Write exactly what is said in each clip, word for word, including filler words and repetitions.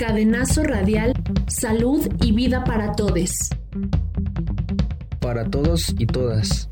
Cadenazo Radial, salud y vida para todes. Para todos y todas.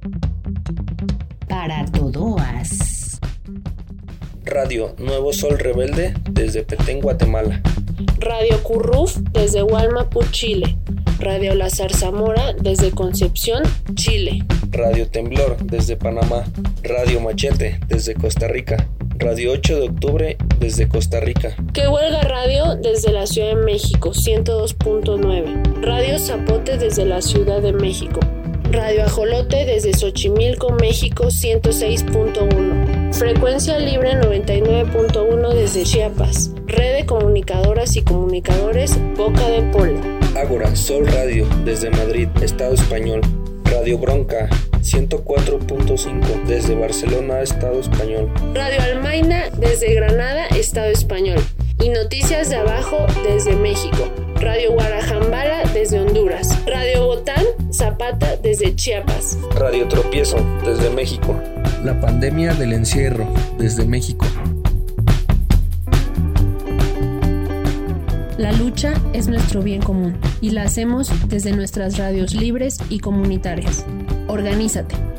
Para todoas. Radio Nuevo Sol Rebelde desde Petén, Guatemala. Radio Curruf desde Hualmapu, Chile. Radio La Zarzamora desde Concepción, Chile. Radio Temblor desde Panamá. Radio Machete desde Costa Rica. Radio ocho de octubre desde Costa Rica. Que Huelga Radio desde la Ciudad de México, ciento dos punto nueve. Radio Zapote desde la Ciudad de México. Radio Ajolote desde Xochimilco, México, ciento seis punto uno. Frecuencia Libre noventa y nueve punto uno desde Chiapas. Red de Comunicadoras y Comunicadores Boca de Pola. Ágora Sol Radio desde Madrid, Estado Español. Radio Bronca ciento cuatro punto cinco desde Barcelona, Estado Español. Radio Almaina desde Granada, Estado Español. Y Noticias de Abajo desde México. Radio Guarajambala desde Honduras. Radio Botán Zapata desde Chiapas. Radio Tropiezo desde México. La pandemia del encierro desde México. La lucha es nuestro bien común y la hacemos desde nuestras radios libres y comunitarias. Organízate.